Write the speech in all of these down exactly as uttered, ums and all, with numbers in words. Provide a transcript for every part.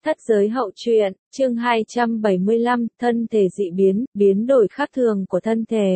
Thất giới hậu truyện, chương hai trăm bảy mươi lăm, thân thể dị biến, biến đổi khác thường của thân thể.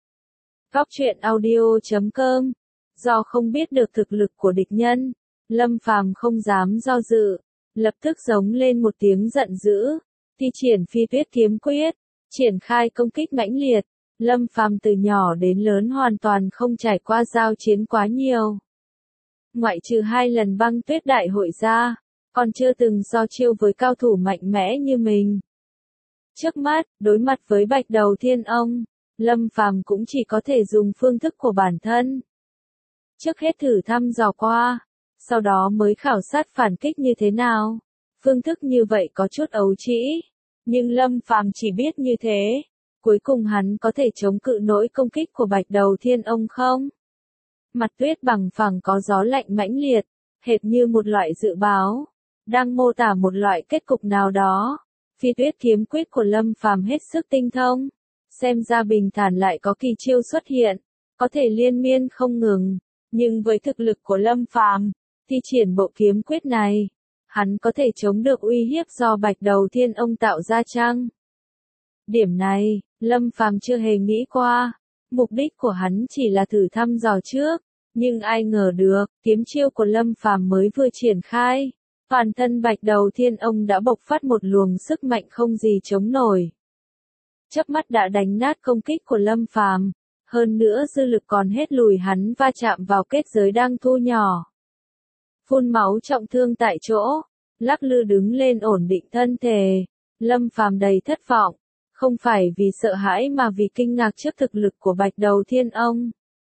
Góc truyện audio chấm com. Do không biết được thực lực của địch nhân, Lâm Phàm không dám do dự, lập tức giống lên một tiếng giận dữ, thi triển Phi Tuyết Kiếm Quyết, triển khai công kích mãnh liệt. Lâm Phàm từ nhỏ đến lớn hoàn toàn không trải qua giao chiến quá nhiều. Ngoại trừ hai lần băng tuyết đại hội ra, còn chưa từng so chiêu với cao thủ mạnh mẽ như mình. Trước mắt, đối mặt với Bạch Đầu Thiên Ông, Lâm Phàm cũng chỉ có thể dùng phương thức của bản thân. Trước hết thử thăm dò qua, sau đó mới khảo sát phản kích như thế nào. Phương thức như vậy có chút ấu trĩ, nhưng Lâm Phàm chỉ biết như thế, cuối cùng hắn có thể chống cự nổi công kích của Bạch Đầu Thiên Ông không? Mặt tuyết bằng phẳng có gió lạnh mãnh liệt, hệt như một loại dự báo, đang mô tả một loại kết cục nào đó. Phi Tuyết Kiếm Quyết của Lâm Phàm hết sức tinh thông, xem ra bình thản lại có kỳ chiêu xuất hiện, có thể liên miên không ngừng, nhưng với thực lực của Lâm Phàm, thi triển bộ kiếm quyết này, hắn có thể chống được uy hiếp do Bạch Đầu Thiên Ông tạo ra chăng? Điểm này, Lâm Phàm chưa hề nghĩ qua, mục đích của hắn chỉ là thử thăm dò trước, nhưng ai ngờ được, kiếm chiêu của Lâm Phàm mới vừa triển khai, toàn thân Bạch Đầu Thiên Ông đã bộc phát một luồng sức mạnh không gì chống nổi. Chớp mắt đã đánh nát công kích của Lâm Phàm, hơn nữa dư lực còn hết lùi hắn va chạm vào kết giới đang thu nhỏ. Phun máu trọng thương tại chỗ, lắc lư đứng lên ổn định thân thể, Lâm Phàm đầy thất vọng, không phải vì sợ hãi mà vì kinh ngạc trước thực lực của Bạch Đầu Thiên Ông.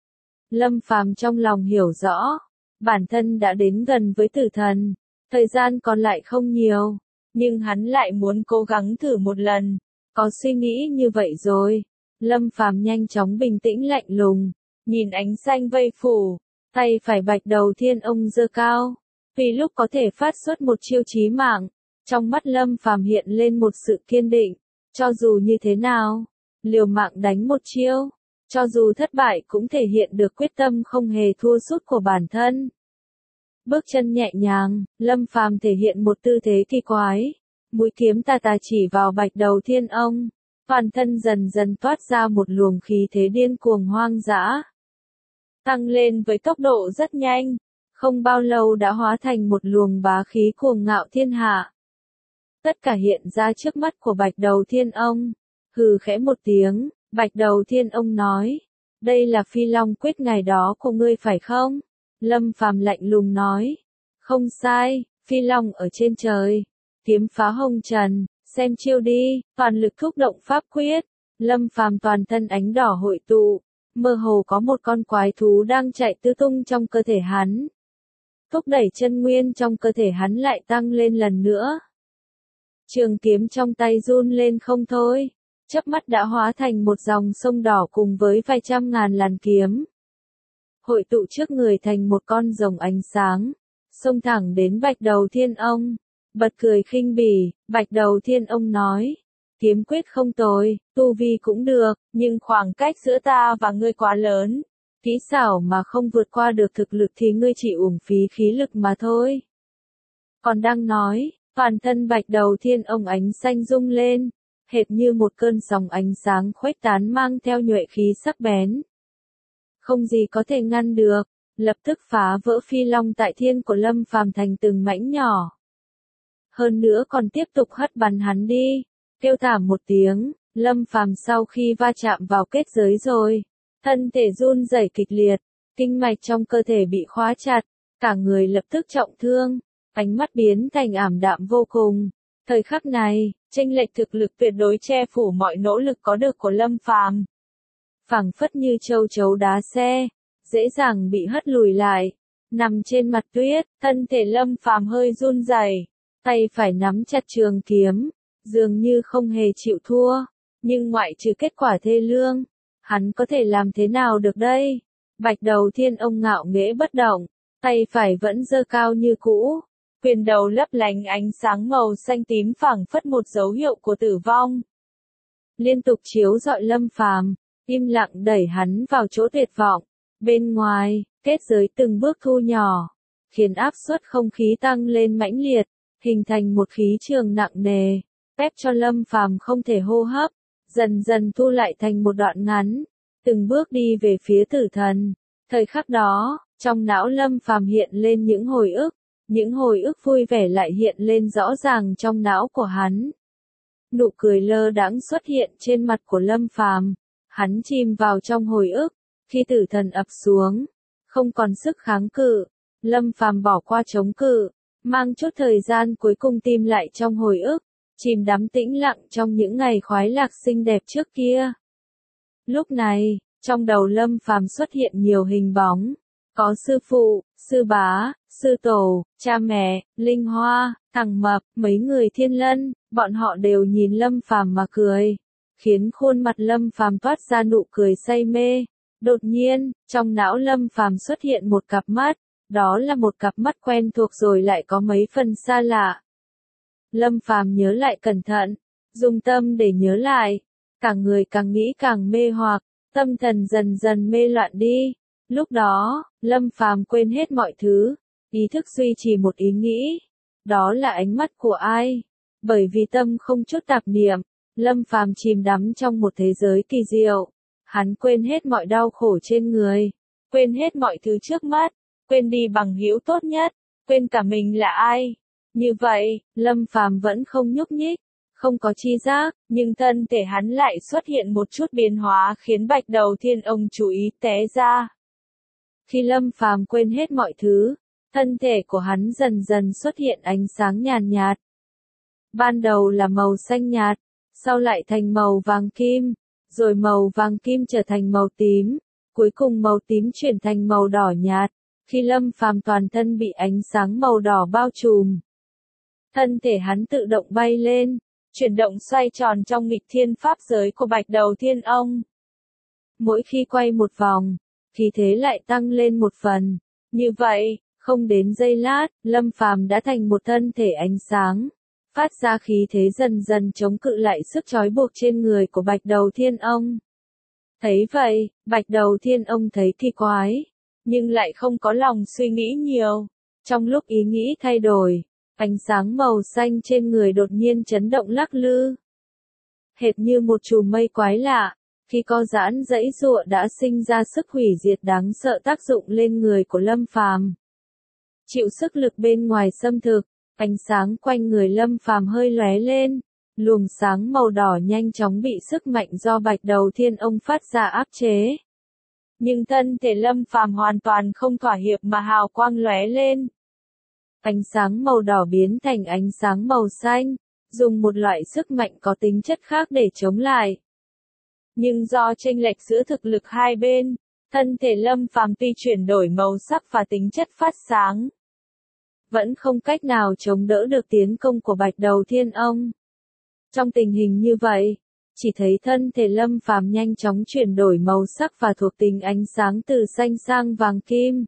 Lâm Phàm trong lòng hiểu rõ, bản thân đã đến gần với tử thần, thời gian còn lại không nhiều, nhưng hắn lại muốn cố gắng thử một lần. Có suy nghĩ như vậy rồi, Lâm Phàm nhanh chóng bình tĩnh lạnh lùng, nhìn ánh xanh vây phủ, tay phải Bạch Đầu Thiên Ông giơ cao, vì lúc có thể phát xuất một chiêu chí mạng. Trong mắt Lâm Phàm hiện lên một sự kiên định, cho dù như thế nào, liều mạng đánh một chiêu, cho dù thất bại cũng thể hiện được quyết tâm không hề thua sút của bản thân. Bước chân nhẹ nhàng, Lâm Phàm thể hiện một tư thế kỳ quái, mũi kiếm tà tà chỉ vào Bạch Đầu Thiên Ông, toàn thân dần dần toát ra một luồng khí thế điên cuồng hoang dã, tăng lên với tốc độ rất nhanh, không bao lâu đã hóa thành một luồng bá khí cuồng ngạo thiên hạ. Tất cả hiện ra trước mắt của Bạch Đầu Thiên Ông, hừ khẽ một tiếng, Bạch Đầu Thiên Ông nói, đây là Phi Long Quyết ngày đó của ngươi phải không? Lâm Phàm lạnh lùng nói, không sai, Phi Long ở trên trời, kiếm phá hồng trần, xem chiêu đi, toàn lực thúc động pháp quyết. Lâm Phàm toàn thân ánh đỏ hội tụ, mơ hồ có một con quái thú đang chạy tứ tung trong cơ thể hắn. Thúc đẩy chân nguyên trong cơ thể hắn lại tăng lên lần nữa. Trường kiếm trong tay run lên không thôi, chớp mắt đã hóa thành một dòng sông đỏ cùng với vài trăm ngàn làn kiếm. Hội tụ trước người thành một con rồng ánh sáng, xông thẳng đến Bạch Đầu Thiên Ông, bật cười khinh bỉ. Bạch Đầu Thiên Ông nói, kiếm quyết không tồi, tu vi cũng được, nhưng khoảng cách giữa ta và ngươi quá lớn, kỹ xảo mà không vượt qua được thực lực thì ngươi chỉ uổng phí khí lực mà thôi. Còn đang nói, toàn thân Bạch Đầu Thiên Ông ánh xanh rung lên, hệt như một cơn sóng ánh sáng khuếch tán mang theo nhuệ khí sắc bén. Không gì có thể ngăn được, lập tức phá vỡ Phi Long tại thiên của Lâm Phàm thành từng mảnh nhỏ. Hơn nữa còn tiếp tục hất bắn hắn đi, kêu thảm một tiếng, Lâm Phàm sau khi va chạm vào kết giới rồi, thân thể run rẩy kịch liệt, kinh mạch trong cơ thể bị khóa chặt, cả người lập tức trọng thương, ánh mắt biến thành ảm đạm vô cùng. Thời khắc này, chênh lệch thực lực tuyệt đối che phủ mọi nỗ lực có được của Lâm Phàm. Phảng phất như châu chấu đá xe, dễ dàng bị hất lùi lại, nằm trên mặt tuyết, thân thể Lâm Phàm hơi run rẩy, tay phải nắm chặt trường kiếm, dường như không hề chịu thua, nhưng ngoại trừ kết quả thê lương, hắn có thể làm thế nào được đây? Bạch Đầu Thiên Ông ngạo nghễ bất động, tay phải vẫn giơ cao như cũ, quyền đầu lấp lánh ánh sáng màu xanh tím phảng phất một dấu hiệu của tử vong. Liên tục chiếu rọi Lâm Phàm, im lặng đẩy hắn vào chỗ tuyệt vọng. Bên ngoài, kết giới từng bước thu nhỏ, khiến áp suất không khí tăng lên mãnh liệt. hình thành một khí trường nặng nề, ép cho Lâm Phàm không thể hô hấp, dần dần thu lại thành một đoạn ngắn, từng bước đi về phía tử thần. Thời khắc đó, trong não Lâm Phàm hiện lên những hồi ức, những hồi ức vui vẻ lại hiện lên rõ ràng trong não của hắn. Nụ cười lơ đãng xuất hiện trên mặt của Lâm Phàm, hắn chìm vào trong hồi ức, khi tử thần ập xuống, không còn sức kháng cự, Lâm Phàm bỏ qua chống cự, mang chút thời gian cuối cùng tìm lại trong hồi ức, chìm đắm tĩnh lặng trong những ngày khoái lạc xinh đẹp trước kia. Lúc này, trong đầu Lâm Phàm xuất hiện nhiều hình bóng, có sư phụ, sư bá, sư tổ, cha mẹ, Linh Hoa, thằng Mập, mấy người Thiên Lân, bọn họ đều nhìn Lâm Phàm mà cười, khiến khuôn mặt Lâm Phàm toát ra nụ cười say mê. Đột nhiên, trong não Lâm Phàm xuất hiện một cặp mắt, đó là một cặp mắt quen thuộc rồi lại có mấy phần xa lạ. Lâm Phàm nhớ lại cẩn thận, dùng tâm để nhớ lại, cả người càng nghĩ càng mê hoặc, tâm thần dần dần mê loạn đi. Lúc đó, Lâm Phàm quên hết mọi thứ, ý thức duy trì một ý nghĩ, đó là ánh mắt của ai. Bởi vì tâm không chút tạp niệm, Lâm Phàm chìm đắm trong một thế giới kỳ diệu. Hắn quên hết mọi đau khổ trên người, quên hết mọi thứ trước mắt, quên đi bằng hữu tốt nhất, quên cả mình là ai. Như vậy, Lâm Phàm vẫn không nhúc nhích, không có chi giác, nhưng thân thể hắn lại xuất hiện một chút biến hóa khiến Bạch Đầu Thiên Ông chú ý té ra. Khi Lâm Phàm quên hết mọi thứ, thân thể của hắn dần dần xuất hiện ánh sáng nhàn nhạt. Ban đầu là màu xanh nhạt, sau lại thành màu vàng kim, rồi màu vàng kim trở thành màu tím, cuối cùng màu tím chuyển thành màu đỏ nhạt, khi Lâm Phàm toàn thân bị ánh sáng màu đỏ bao trùm. Thân thể hắn tự động bay lên, chuyển động xoay tròn trong nghịch thiên pháp giới của Bạch Đầu Thiên Ông. Mỗi khi quay một vòng, khí thế lại tăng lên một phần. Như vậy, không đến giây lát, Lâm Phàm đã thành một thân thể ánh sáng, phát ra khí thế dần dần chống cự lại sức trói buộc trên người của Bạch Đầu Thiên Ông. Thấy vậy, Bạch Đầu Thiên Ông thấy kỳ quái, nhưng lại không có lòng suy nghĩ nhiều. Trong lúc ý nghĩ thay đổi, ánh sáng màu xanh trên người đột nhiên chấn động lắc lư. Hệt như một chùm mây quái lạ, khi co giãn dãy giụa đã sinh ra sức hủy diệt đáng sợ tác dụng lên người của Lâm Phàm. Chịu sức lực bên ngoài xâm thực, ánh sáng quanh người Lâm Phàm hơi lóe lên, luồng sáng màu đỏ nhanh chóng bị sức mạnh do Bạch Đầu Thiên Ông phát ra áp chế. Nhưng thân thể Lâm Phàm hoàn toàn không thỏa hiệp mà hào quang lóe lên. Ánh sáng màu đỏ biến thành ánh sáng màu xanh, dùng một loại sức mạnh có tính chất khác để chống lại. Nhưng do chênh lệch giữa thực lực hai bên, thân thể Lâm Phàm tuy chuyển đổi màu sắc và tính chất phát sáng, vẫn không cách nào chống đỡ được tiến công của Bạch Đầu Thiên Ông. Trong tình hình như vậy, chỉ thấy thân thể Lâm Phàm nhanh chóng chuyển đổi màu sắc và thuộc tính ánh sáng từ xanh sang vàng kim,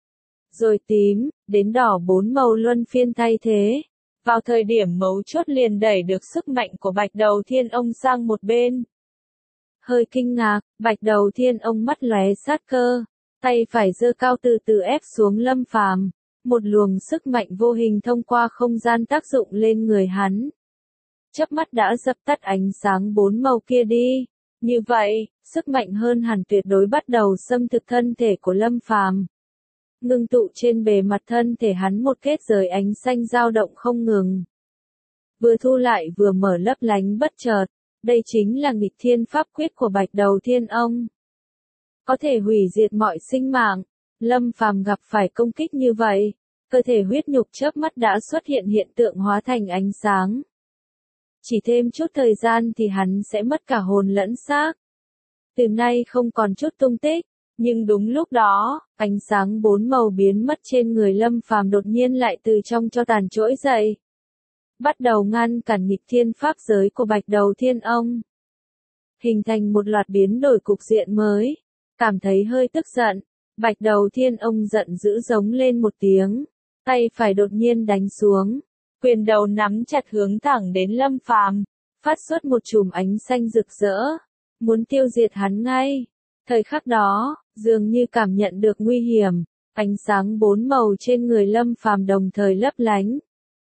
rồi tím, đến đỏ, bốn màu luân phiên thay thế. Vào thời điểm mấu chốt liền đẩy được sức mạnh của Bạch Đầu Thiên Ông sang một bên. Hơi kinh ngạc, Bạch Đầu Thiên Ông mắt lóe sát cơ, tay phải giơ cao từ từ ép xuống Lâm Phàm, một luồng sức mạnh vô hình thông qua không gian tác dụng lên người hắn. Chớp mắt đã dập tắt ánh sáng bốn màu kia đi. Như vậy, sức mạnh hơn hẳn tuyệt đối bắt đầu xâm thực thân thể của Lâm Phàm. Ngưng tụ trên bề mặt thân thể hắn một kết giới ánh xanh dao động không ngừng. Vừa thu lại vừa mở lấp lánh bất chợt, đây chính là nghịch thiên pháp quyết của Bạch Đầu Thiên Ông. Có thể hủy diệt mọi sinh mạng, Lâm Phàm gặp phải công kích như vậy, cơ thể huyết nhục chớp mắt đã xuất hiện hiện tượng hóa thành ánh sáng. Chỉ thêm chút thời gian thì hắn sẽ mất cả hồn lẫn xác. Từ nay không còn chút tung tích. Nhưng đúng lúc đó, ánh sáng bốn màu biến mất trên người Lâm Phàm đột nhiên lại từ trong cho tàn trỗi dậy. Bắt đầu ngăn cản nghịch thiên pháp giới của Bạch Đầu Thiên Ông. Hình thành một loạt biến đổi cục diện mới. Cảm thấy hơi tức giận, Bạch Đầu Thiên Ông giận dữ giống lên một tiếng. Tay phải đột nhiên đánh xuống. Quyền đầu nắm chặt hướng thẳng đến Lâm Phàm, phát xuất một chùm ánh xanh rực rỡ. Muốn tiêu diệt hắn ngay. Thời khắc đó, dường như cảm nhận được nguy hiểm, ánh sáng bốn màu trên người Lâm Phàm đồng thời lấp lánh.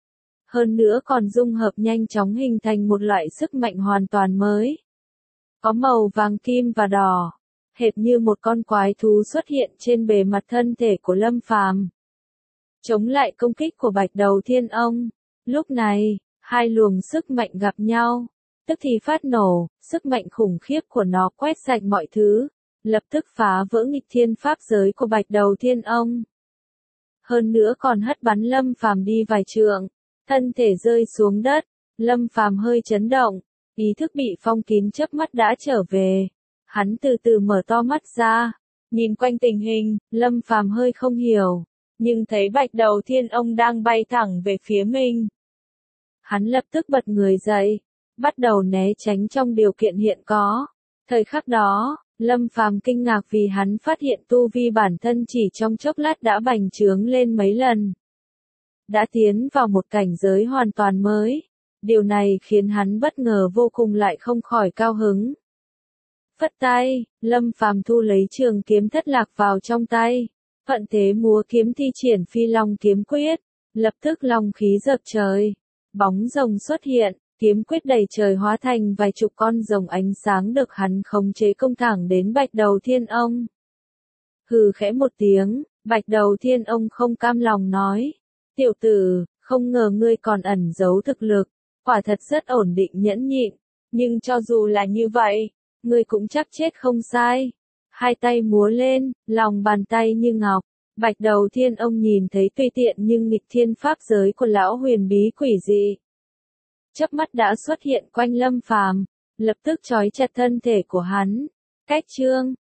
Hơn nữa còn dung hợp nhanh chóng hình thành một loại sức mạnh hoàn toàn mới. Có màu vàng kim và đỏ, hệt như một con quái thú xuất hiện trên bề mặt thân thể của Lâm Phàm, chống lại công kích của Bạch Đầu Thiên Ông. Lúc này, hai luồng sức mạnh gặp nhau, tức thì phát nổ, sức mạnh khủng khiếp của nó quét sạch mọi thứ, lập tức phá vỡ nghịch thiên pháp giới của Bạch Đầu Thiên Ông. Hơn nữa còn hất bắn Lâm Phàm đi vài trượng, thân thể rơi xuống đất, Lâm Phàm hơi chấn động, ý thức bị phong kín chớp mắt đã trở về. Hắn từ từ mở to mắt ra, nhìn quanh tình hình, Lâm Phàm hơi không hiểu, nhưng thấy Bạch Đầu Thiên Ông đang bay thẳng về phía mình. Hắn lập tức bật người dậy, bắt đầu né tránh trong điều kiện hiện có. Thời khắc đó, Lâm Phàm kinh ngạc vì hắn phát hiện tu vi bản thân chỉ trong chốc lát đã bành trướng lên mấy lần. Đã tiến vào một cảnh giới hoàn toàn mới. Điều này khiến hắn bất ngờ vô cùng lại không khỏi cao hứng. Phất tay, Lâm Phàm thu lấy trường kiếm thất lạc vào trong tay. Thuận thế múa kiếm thi triển Phi Long kiếm quyết. Lập tức long khí dập trời. Bóng rồng xuất hiện, kiếm quyết đầy trời hóa thành vài chục con rồng ánh sáng được hắn khống chế công thẳng đến Bạch Đầu Thiên Ông. Hừ khẽ một tiếng, Bạch Đầu Thiên Ông không cam lòng nói. Tiểu tử, không ngờ ngươi còn ẩn giấu thực lực. Quả thật rất ổn định nhẫn nhịn, nhưng cho dù là như vậy, ngươi cũng chắc chết không sai. Hai tay múa lên, lòng bàn tay như ngọc, Bạch Đầu Thiên Ông nhìn thấy tùy tiện nhưng nghịch thiên pháp giới của lão huyền bí quỷ dị. Chớp mắt đã xuất hiện quanh Lâm Phàm, lập tức trói chặt thân thể của hắn. Cách chương